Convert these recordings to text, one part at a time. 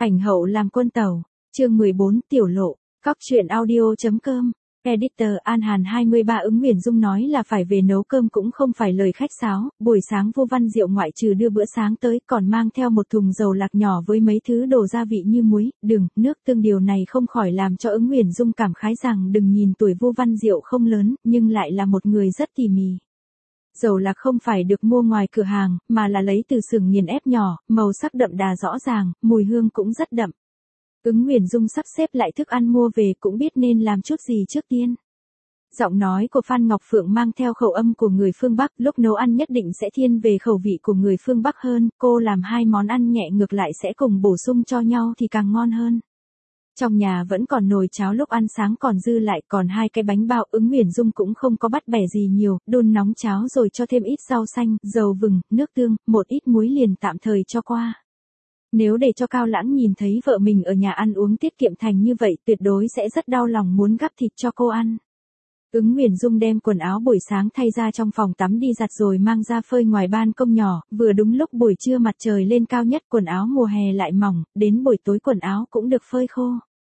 Ảnh hậu làm quân tàu. Chương 14 tiểu lộ. Cóc truyện audio.com. Editor An Hàn 23 Ứng Huyền Dung nói là phải về nấu cơm cũng không phải lời khách sáo, buổi sáng Vô Văn Diệu ngoại trừ đưa bữa sáng tới còn mang theo một thùng dầu lạc nhỏ với mấy thứ đồ gia vị như muối, đường, nước tương, điều này không khỏi làm cho Ứng Huyền Dung cảm khái rằng đừng nhìn tuổi Vô Văn Diệu không lớn, nhưng lại là một người rất tỉ mỉ. Dầu lạc không phải được mua ngoài cửa hàng, mà là lấy từ xưởng nghiền ép nhỏ, màu sắc đậm đà rõ ràng, mùi hương cũng rất đậm. Ứng Huyền Dung sắp xếp lại thức ăn mua về cũng biết nên làm chút gì trước tiên. Giọng nói của Phan Ngọc Phượng mang theo khẩu âm của người phương Bắc, lúc nấu ăn nhất định sẽ thiên về khẩu vị của người phương Bắc hơn, cô làm hai món ăn nhẹ ngược lại sẽ cùng bổ sung cho nhau thì càng ngon hơn. Trong nhà vẫn còn nồi cháo lúc ăn sáng còn dư lại, còn hai cái bánh bao. Ứng Huyền Dung cũng không có bắt bẻ gì nhiều, đun nóng cháo rồi cho thêm ít rau xanh, dầu vừng, nước tương, một ít muối liền tạm thời cho qua. Nếu để cho Cao Lãng nhìn thấy vợ mình ở nhà ăn uống tiết kiệm thành như vậy, tuyệt đối sẽ rất đau lòng muốn gắp thịt cho cô ăn. Ứng Huyền Dung đem quần áo buổi sáng thay ra trong phòng tắm đi giặt rồi mang ra phơi ngoài ban công nhỏ, vừa đúng lúc buổi trưa mặt trời lên cao nhất, quần áo mùa hè lại mỏng, đến buổi tối quần áo cũng được phơi khô.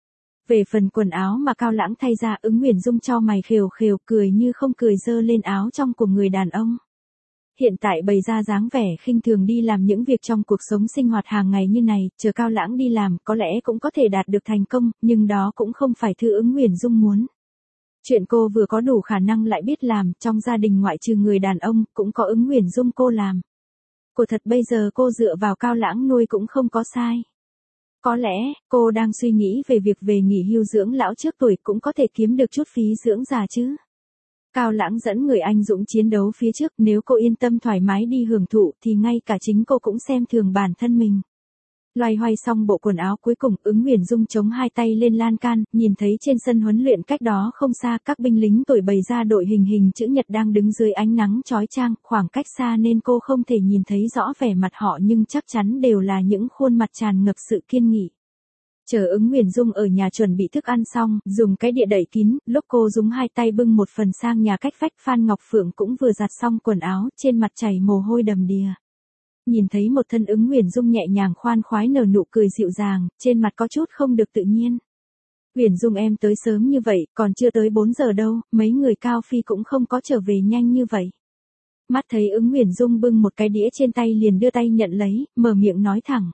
Về phần quần áo mà Cao Lãng thay ra, Ứng Huyền Dung cho mày khều khều, cười như không cười giơ lên áo trong của người đàn ông. Hiện tại bày ra dáng vẻ khinh thường đi làm những việc trong cuộc sống sinh hoạt hàng ngày như này, chờ Cao Lãng đi làm có lẽ cũng có thể đạt được thành công, nhưng đó cũng không phải thứ Ứng Huyền Dung muốn. Chuyện cô vừa có đủ khả năng lại biết làm, trong gia đình ngoại trừ người đàn ông, cũng có Ứng Huyền Dung cô làm. Cô thật bây giờ cô dựa vào Cao Lãng nuôi cũng không có sai. Có lẽ, cô đang suy nghĩ về việc về nghỉ hưu dưỡng lão trước tuổi cũng có thể kiếm được chút phí dưỡng già chứ. Cao Lãng dẫn người anh dũng chiến đấu phía trước, nếu cô yên tâm thoải mái đi hưởng thụ thì ngay cả chính cô cũng xem thường bản thân mình. Loay hoay xong bộ quần áo cuối cùng, Ứng Huyền Dung chống hai tay lên lan can, nhìn thấy trên sân huấn luyện cách đó không xa các binh lính tuổi bày ra đội hình chữ nhật đang đứng dưới ánh nắng chói chang, khoảng cách xa nên cô không thể nhìn thấy rõ vẻ mặt họ nhưng chắc chắn đều là những khuôn mặt tràn ngập sự kiên nghị. Chờ Ứng Huyền Dung ở nhà chuẩn bị thức ăn xong, dùng cái đĩa đậy kín, lúc cô dùng hai tay bưng một phần sang nhà cách vách, Phan Ngọc Phượng cũng vừa giặt xong quần áo, trên mặt chảy mồ hôi đầm đìa. Nhìn thấy một thân Ứng Huyền Dung nhẹ nhàng khoan khoái nở nụ cười dịu dàng, trên mặt có chút không được tự nhiên. Huyền Dung em tới sớm như vậy, còn chưa tới 4 giờ đâu, mấy người Cao Phi cũng không có trở về nhanh như vậy. Mắt thấy Ứng Huyền Dung bưng một cái đĩa trên tay liền đưa tay nhận lấy, mở miệng nói thẳng.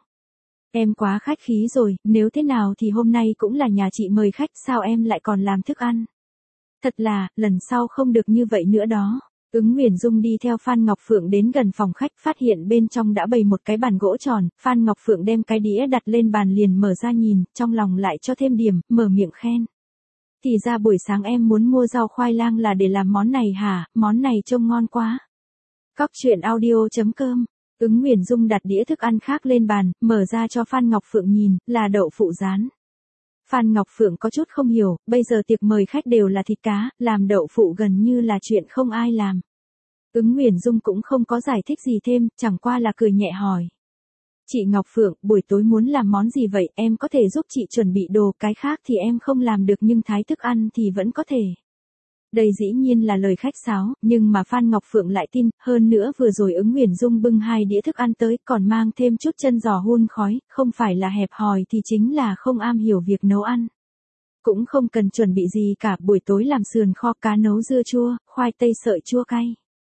Em quá khách khí rồi, nếu thế nào thì hôm nay cũng là nhà chị mời khách, sao em lại còn làm thức ăn? Thật là, lần sau không được như vậy nữa đó. Ứng Huyền Dung đi theo Phan Ngọc Phượng đến gần phòng khách, phát hiện bên trong đã bày một cái bàn gỗ tròn, Phan Ngọc Phượng đem cái đĩa đặt lên bàn liền mở ra nhìn, trong lòng lại cho thêm điểm, mở miệng khen. Thì ra buổi sáng em muốn mua rau khoai lang là để làm món này hả, món này trông ngon quá. Cóc truyện audio.com. Ứng Huyền Dung đặt đĩa thức ăn khác lên bàn, mở ra cho Phan Ngọc Phượng nhìn, là đậu phụ rán. Phan Ngọc Phượng có chút không hiểu, bây giờ tiệc mời khách đều là thịt cá, làm đậu phụ gần như là chuyện không ai làm. Ứng Huyền Dung cũng không có giải thích gì thêm, chẳng qua là cười nhẹ hỏi. Chị Ngọc Phượng, buổi tối muốn làm món gì vậy, em có thể giúp chị chuẩn bị đồ, cái khác thì em không làm được nhưng thái thức ăn thì vẫn có thể. Đây dĩ nhiên là lời khách sáo, nhưng mà Phan Ngọc Phượng lại tin, hơn nữa vừa rồi Ứng Huyền Dung bưng hai đĩa thức ăn tới còn mang thêm chút chân giò hun khói, không phải là hẹp hòi thì chính là không am hiểu việc nấu ăn. Cũng không cần chuẩn bị gì cả, buổi tối làm sườn kho, cá nấu dưa chua, khoai tây sợi chua cay.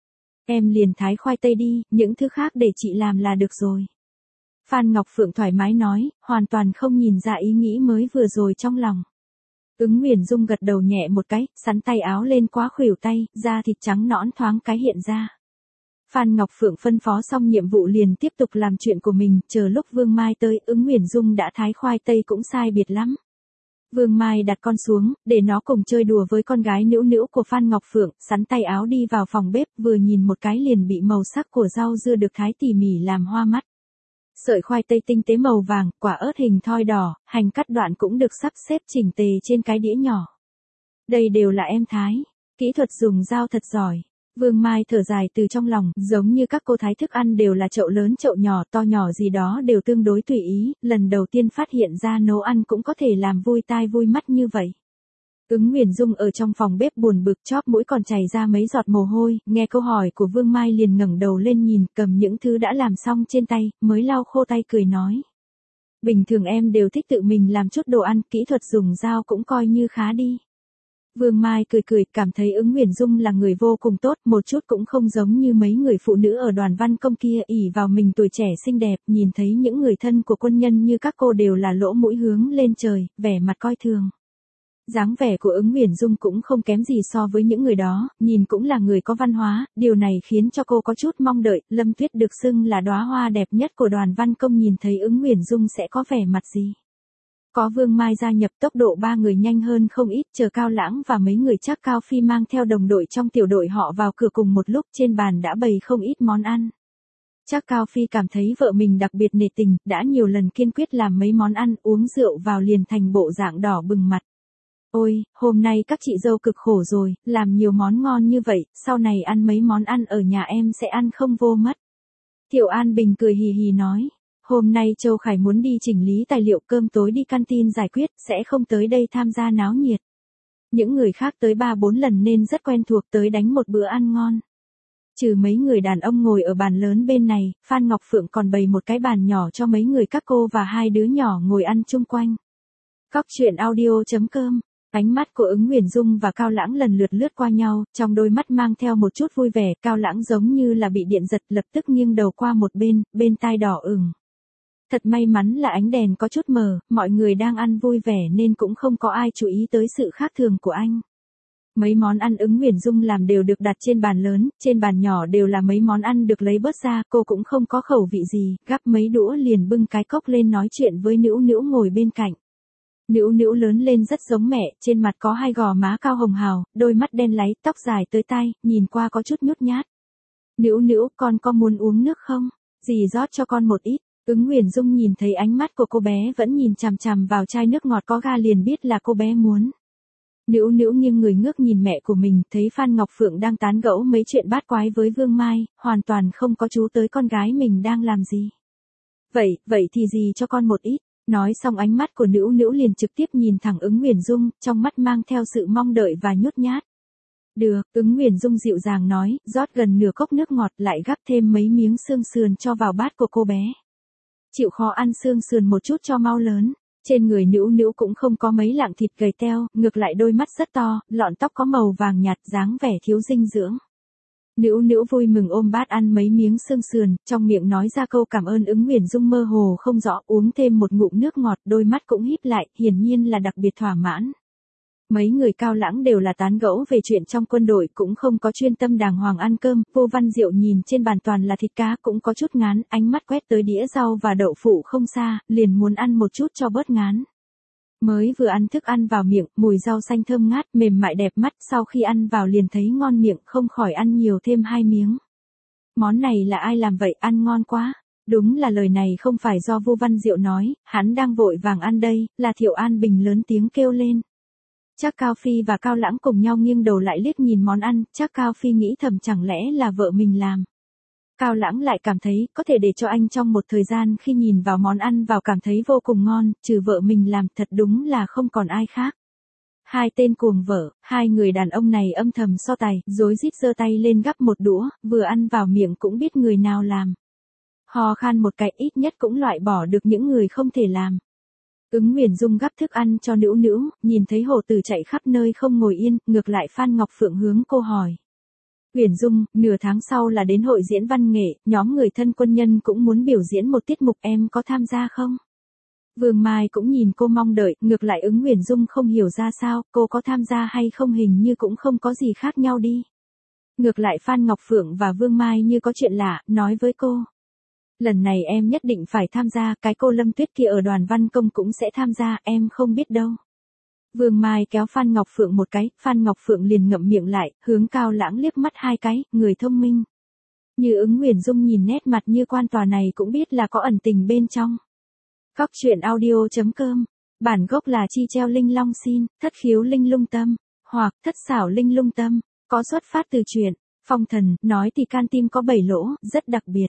Em liền thái khoai tây đi, những thứ khác để chị làm là được rồi. Phan Ngọc Phượng thoải mái nói, hoàn toàn không nhìn ra ý nghĩ mới vừa rồi trong lòng. Ứng Huyền Dung gật đầu nhẹ một cái, sắn tay áo lên quá khuỷu tay, da thịt trắng nõn thoáng cái hiện ra. Phan Ngọc Phượng phân phó xong nhiệm vụ liền tiếp tục làm chuyện của mình, chờ lúc Vương Mai tới, Ứng Huyền Dung đã thái khoai tây cũng sai biệt lắm. Vương Mai đặt con xuống, để nó cùng chơi đùa với con gái nữu nữu của Phan Ngọc Phượng, sắn tay áo đi vào phòng bếp, vừa nhìn một cái liền bị màu sắc của rau dưa được thái tỉ mỉ làm hoa mắt. Sợi khoai tây tinh tế màu vàng, quả ớt hình thoi đỏ, hành cắt đoạn cũng được sắp xếp chỉnh tề trên cái đĩa nhỏ. Đây đều là em thái, kỹ thuật dùng dao thật giỏi. Vương Mai thở dài từ trong lòng, giống như các cô thái thức ăn đều là chậu lớn chậu nhỏ to nhỏ gì đó đều tương đối tùy ý, lần đầu tiên phát hiện ra nấu ăn cũng có thể làm vui tai vui mắt như vậy. Ứng Huyền Dung ở trong phòng bếp buồn bực chóp mũi còn chảy ra mấy giọt mồ hôi, nghe câu hỏi của Vương Mai liền ngẩng đầu lên nhìn, cầm những thứ đã làm xong trên tay, mới lau khô tay cười nói. Bình thường em đều thích tự mình làm chút đồ ăn, kỹ thuật dùng dao cũng coi như khá đi. Vương Mai cười cười, cảm thấy Ứng Nguyễn Dung là người vô cùng tốt, một chút cũng không giống như mấy người phụ nữ ở đoàn văn công kia ỷ vào mình tuổi trẻ xinh đẹp, nhìn thấy những người thân của quân nhân như các cô đều là lỗ mũi hướng lên trời, vẻ mặt coi thường. Dáng vẻ của Ứng Nguyễn Dung cũng không kém gì so với những người đó, nhìn cũng là người có văn hóa, điều này khiến cho cô có chút mong đợi, Lâm Tuyết được xưng là đóa hoa đẹp nhất của đoàn văn công nhìn thấy Ứng Nguyễn Dung sẽ có vẻ mặt gì. Có Vương Mai gia nhập tốc độ ba người nhanh hơn không ít, chờ Cao Lãng và mấy người Trác Cao Phi mang theo đồng đội trong tiểu đội họ vào cửa cùng một lúc trên bàn đã bày không ít món ăn. Trác Cao Phi cảm thấy vợ mình đặc biệt nể tình, đã nhiều lần kiên quyết làm mấy món ăn, uống rượu vào liền thành bộ dạng đỏ bừng mặt. Ôi, hôm nay các chị dâu cực khổ rồi, làm nhiều món ngon như vậy, sau này ăn mấy món ăn ở nhà em sẽ ăn không vô mất. Thiệu An Bình cười hì hì nói. Hôm nay Châu Khải muốn đi chỉnh lý tài liệu cơm tối đi canteen giải quyết, sẽ không tới đây tham gia náo nhiệt. Những người khác tới 3-4 lần nên rất quen thuộc tới đánh một bữa ăn ngon. Trừ mấy người đàn ông ngồi ở bàn lớn bên này, Phan Ngọc Phượng còn bày một cái bàn nhỏ cho mấy người các cô và hai đứa nhỏ ngồi ăn chung quanh. Cóc truyện audio.com. Ánh mắt của Ứng Nguyễn Dung và Cao Lãng lần lượt lướt qua nhau, trong đôi mắt mang theo một chút vui vẻ, Cao Lãng giống như là bị điện giật lập tức nghiêng đầu qua một bên tai đỏ ửng. Thật may mắn là ánh đèn có chút mờ, mọi người đang ăn vui vẻ nên cũng không có ai chú ý tới sự khác thường của anh. Mấy món ăn Ứng Nguyễn Dung làm đều được đặt trên bàn lớn, trên bàn nhỏ đều là mấy món ăn được lấy bớt ra, cô cũng không có khẩu vị gì, gắp mấy đũa liền bưng cái cốc lên nói chuyện với Nữu Nữu ngồi bên cạnh. Nữu Nữu lớn lên rất giống mẹ, trên mặt có hai gò má cao hồng hào, đôi mắt đen láy, tóc dài tới tai, nhìn qua có chút nhút nhát. Nữu Nữu, con có muốn uống nước không? Dì rót cho con một ít. Ứng Nguyễn Dung nhìn thấy ánh mắt của cô bé vẫn nhìn chằm chằm vào chai nước ngọt có ga liền biết là cô bé muốn. Nữu Nữu nghiêng người ngước nhìn mẹ của mình, thấy Phan Ngọc Phượng đang tán gẫu mấy chuyện bát quái với Vương Mai, hoàn toàn không có chú tới con gái mình đang làm gì. Vậy thì dì cho con một ít. Nói xong ánh mắt của Nữu Nữu liền trực tiếp nhìn thẳng Ứng Nguyễn Dung, trong mắt mang theo sự mong đợi và nhút nhát. Được, Ứng Nguyễn Dung dịu dàng nói, rót gần nửa cốc nước ngọt lại gắp thêm mấy miếng xương sườn cho vào bát của cô bé. Chịu khó ăn xương sườn một chút cho mau lớn. Trên người Nữu Nữu cũng không có mấy lạng thịt gầy teo, ngược lại đôi mắt rất to, lọn tóc có màu vàng nhạt dáng vẻ thiếu dinh dưỡng. Nữu Nữu vui mừng ôm bát ăn mấy miếng xương sườn, trong miệng nói ra câu cảm ơn. Ứng Nguyễn Dung mơ hồ không rõ, uống thêm một ngụm nước ngọt, đôi mắt cũng híp lại, hiển nhiên là đặc biệt thỏa mãn. Mấy người Cao Lãng đều là tán gẫu về chuyện trong quân đội, cũng không có chuyên tâm đàng hoàng ăn cơm. Vô Văn Diệu nhìn trên bàn toàn là thịt cá cũng có chút ngán, ánh mắt quét tới đĩa rau và đậu phụ không xa, liền muốn ăn một chút cho bớt ngán. Mới vừa ăn thức ăn vào miệng, mùi rau xanh thơm ngát, mềm mại đẹp mắt, sau khi ăn vào liền thấy ngon miệng, không khỏi ăn nhiều thêm 2 miếng. Món này là ai làm vậy, ăn ngon quá. Đúng là lời này không phải do Vô Văn Diệu nói, hắn đang vội vàng ăn đây, là Thiệu An Bình lớn tiếng kêu lên. Trác Cao Phi và Cao Lãng cùng nhau nghiêng đầu lại liếc nhìn món ăn, Trác Cao Phi nghĩ thầm chẳng lẽ là vợ mình làm. Cao Lãng lại cảm thấy có thể để cho anh trong một thời gian khi nhìn vào món ăn vào cảm thấy vô cùng ngon, trừ vợ mình làm thật đúng là không còn ai khác. Hai tên cuồng vợ, hai người đàn ông này âm thầm so tài, rối rít giơ tay lên gắp một đũa, vừa ăn vào miệng cũng biết người nào làm. Ho khan một cái ít nhất cũng loại bỏ được những người không thể làm. Ứng Nguyễn Dung gắp thức ăn cho Nữu Nữu, nhìn thấy Hồ Tử chạy khắp nơi không ngồi yên, ngược lại Phan Ngọc Phượng hướng cô hỏi. Nguyễn Dung, nửa tháng sau là đến hội diễn văn nghệ, nhóm người thân quân nhân cũng muốn biểu diễn một tiết mục, em có tham gia không? Vương Mai cũng nhìn cô mong đợi, ngược lại Ứng Nguyễn Dung không hiểu ra sao, cô có tham gia hay không hình như cũng không có gì khác nhau đi. Ngược lại Phan Ngọc Phượng và Vương Mai như có chuyện lạ, nói với cô. Lần này em nhất định phải tham gia, cái cô Lâm Tuyết kia ở đoàn văn công cũng sẽ tham gia, em không biết đâu. Vương Mai kéo Phan Ngọc Phượng một cái, Phan Ngọc Phượng liền ngậm miệng lại, hướng Cao Lãng liếc mắt hai cái, người thông minh. Như Ứng Nguyễn Dung nhìn nét mặt như quan tòa này cũng biết là có ẩn tình bên trong. Cóc truyện audio.com. Bản gốc là chi treo linh long xin, thất khiếu linh lung tâm, hoặc thất xảo linh lung tâm, có xuất phát từ truyện Phong Thần, nói thì can tim có 7 lỗ, rất đặc biệt.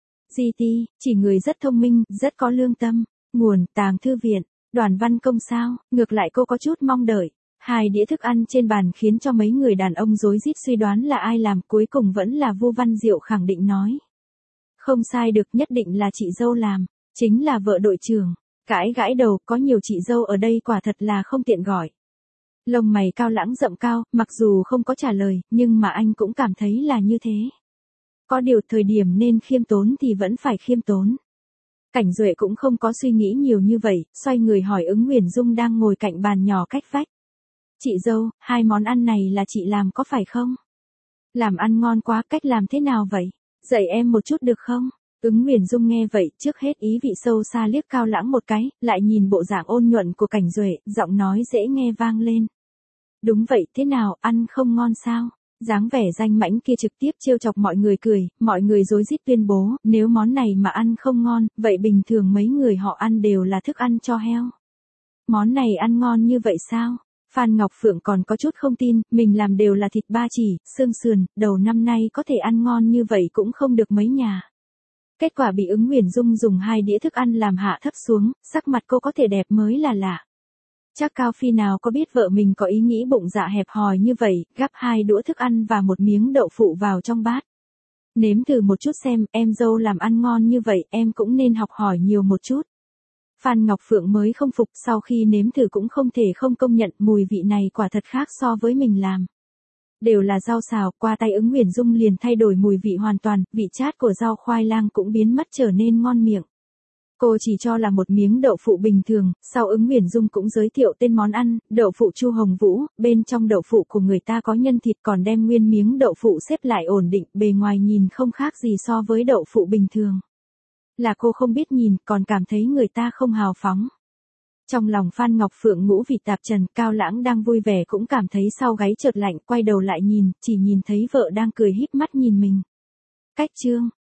GT, chỉ người rất thông minh, rất có lương tâm. Nguồn, Tàng Thư Viện. Đoàn văn công sao, ngược lại cô có chút mong đợi. Hai đĩa thức ăn trên bàn khiến cho mấy người đàn ông rối rít suy đoán là ai làm, cuối cùng vẫn là Vô Văn Diệu khẳng định nói. Không sai được, nhất định là chị dâu làm, chính là vợ đội trưởng. Gãi gãi đầu, có nhiều chị dâu ở đây quả thật là không tiện gọi. Lông mày Cao Lãng rậm cao, mặc dù không có trả lời, nhưng mà anh cũng cảm thấy là như thế. Có điều thời điểm nên khiêm tốn thì vẫn phải khiêm tốn. Cảnh Duệ cũng không có suy nghĩ nhiều như vậy, xoay người hỏi Ứng Huyền Dung đang ngồi cạnh bàn nhỏ cách vách. Chị dâu, 2 món ăn này là chị làm có phải không? Làm ăn ngon quá, cách làm thế nào vậy? Dạy em một chút được không? Ứng Huyền Dung nghe vậy, trước hết ý vị sâu xa liếc Cao Lãng một cái, lại nhìn bộ dạng ôn nhuận của Cảnh Duệ, giọng nói dễ nghe vang lên. Đúng vậy, thế nào, ăn không ngon sao? Dáng vẻ danh mãnh kia trực tiếp trêu chọc mọi người cười, mọi người rối rít tuyên bố, nếu món này mà ăn không ngon, vậy bình thường mấy người họ ăn đều là thức ăn cho heo. Món này ăn ngon như vậy sao? Phan Ngọc Phượng còn có chút không tin, mình làm đều là thịt ba chỉ, xương sườn, đầu năm nay có thể ăn ngon như vậy cũng không được mấy nhà. Kết quả bị Ứng Huyền Dung dùng 2 đĩa thức ăn làm hạ thấp xuống, sắc mặt cô có thể đẹp mới là lạ. Chắc Cao Phi nào có biết vợ mình có ý nghĩ bụng dạ hẹp hòi như vậy, gắp 2 đũa thức ăn và 1 miếng đậu phụ vào trong bát. Nếm thử một chút xem, em dâu làm ăn ngon như vậy, em cũng nên học hỏi nhiều một chút. Phan Ngọc Phượng mới không phục, sau khi nếm thử cũng không thể không công nhận mùi vị này quả thật khác so với mình làm. Đều là rau xào, qua tay Ứng Huyền Dung liền thay đổi mùi vị hoàn toàn, vị chát của rau khoai lang cũng biến mất trở nên ngon miệng. Cô chỉ cho là một miếng đậu phụ bình thường, sau Ứng Huyền Dung cũng giới thiệu tên món ăn, đậu phụ Chu Hồng Vũ, bên trong đậu phụ của người ta có nhân thịt còn đem nguyên miếng đậu phụ xếp lại ổn định, bề ngoài nhìn không khác gì so với đậu phụ bình thường. Là cô không biết nhìn, còn cảm thấy người ta không hào phóng. Trong lòng Phan Ngọc Phượng ngũ vị tạp trần, Cao Lãng đang vui vẻ cũng cảm thấy sau gáy chợt lạnh, quay đầu lại nhìn, chỉ nhìn thấy vợ đang cười híp mắt nhìn mình. Cách chương